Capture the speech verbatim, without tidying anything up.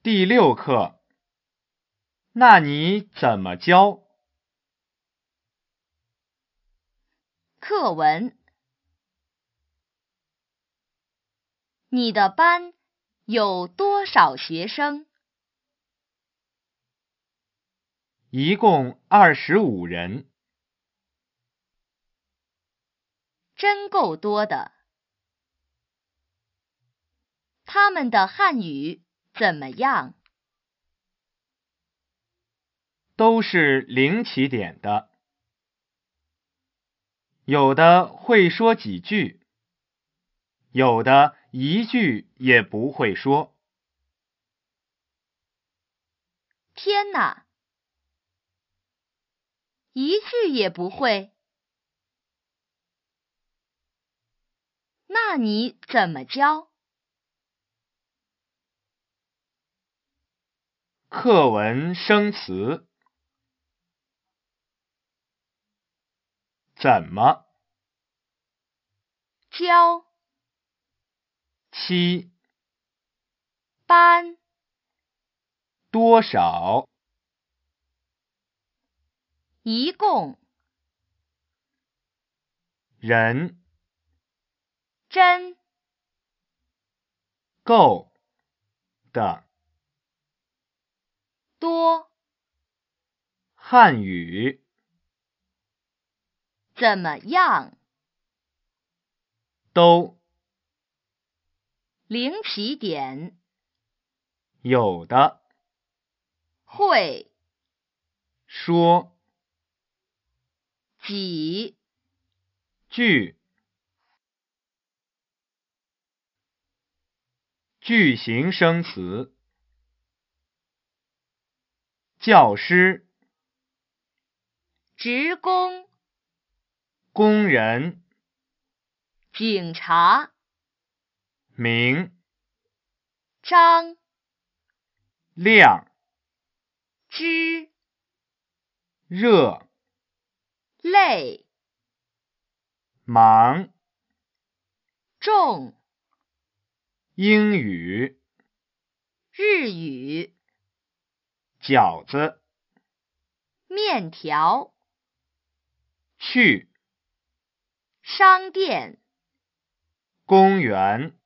第六课，那你怎么教？ 课文。你的班有多少学生？ 一共二十五人。 真够多的。他们的汉语怎么样？ 都是零起点的，有的会说几句，有的一句也不会说。 天哪！一句也不会？那你怎么教？ 课文生词。怎么？ 教。 七。 班。 多少？ 一共。 人。 真。 够的。 多。 汉语。 怎么样？ 都。 零起点。 有的。 会。 说。 几。 句。句型生词。教师。 职工。 工人。 警察。 名。 张。 亮。 知。 热。 累。 忙。 重。 英语。 日语。 饺子。 面条。 去。 商店。 公园。